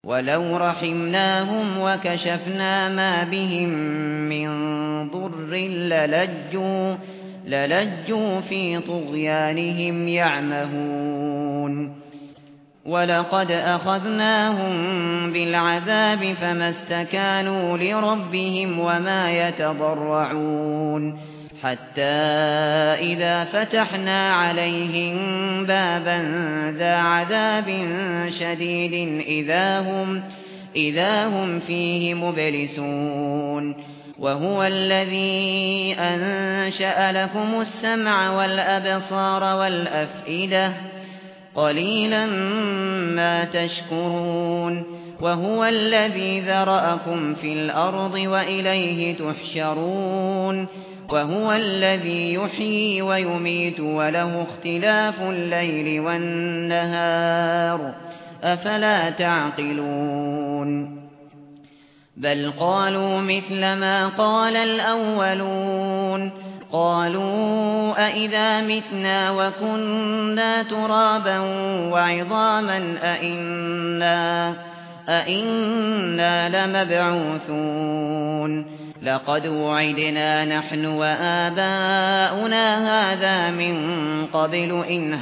ولو رحمناهم وكشفنا ما بهم من ضر للجوا في طغيانهم يعمهون ولقد أخذناهم بالعذاب فما استكانوا لربهم وما يتضرعون حتى إذا فتحنا عليهم بابا ذا عذاب شديد إذا هم فيه مبلسون وهو الذي أنشأ لكم السمع والأبصار والأفئدة قليلا ما تشكرون وهو الذي ذرأكم في الأرض وإليه تحشرون وهو الذي يحيي ويميت وله اختلاف الليل والنهار أفلا تعقلون بل قالوا مثل ما قال الأولون قالوا أئذا متنا وكنا ترابا وعظاما أئنا لمبعوثون لقد وعدنا نحن وآباؤنا هذا من قبل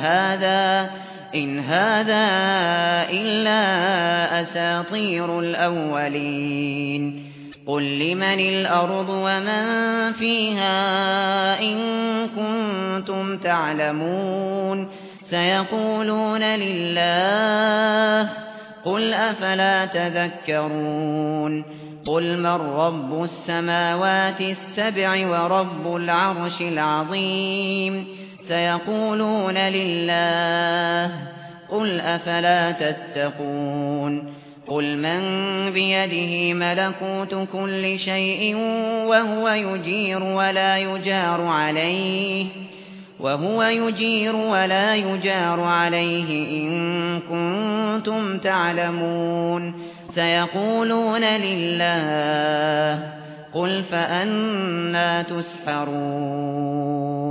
إن هذا إلا أساطير الأولين قل لمن الأرض ومن فيها إن كنتم تعلمون سيقولون لله قل أفلا تذكرون قل من رب السماوات السبع ورب العرش العظيم سيقولون لله قل أفلا تتقون قل من بيده ملكوت كل شيء وهو يجير ولا يجار عليه إن كنتم تعلمون سيقولون لله قل فأنى تسحرون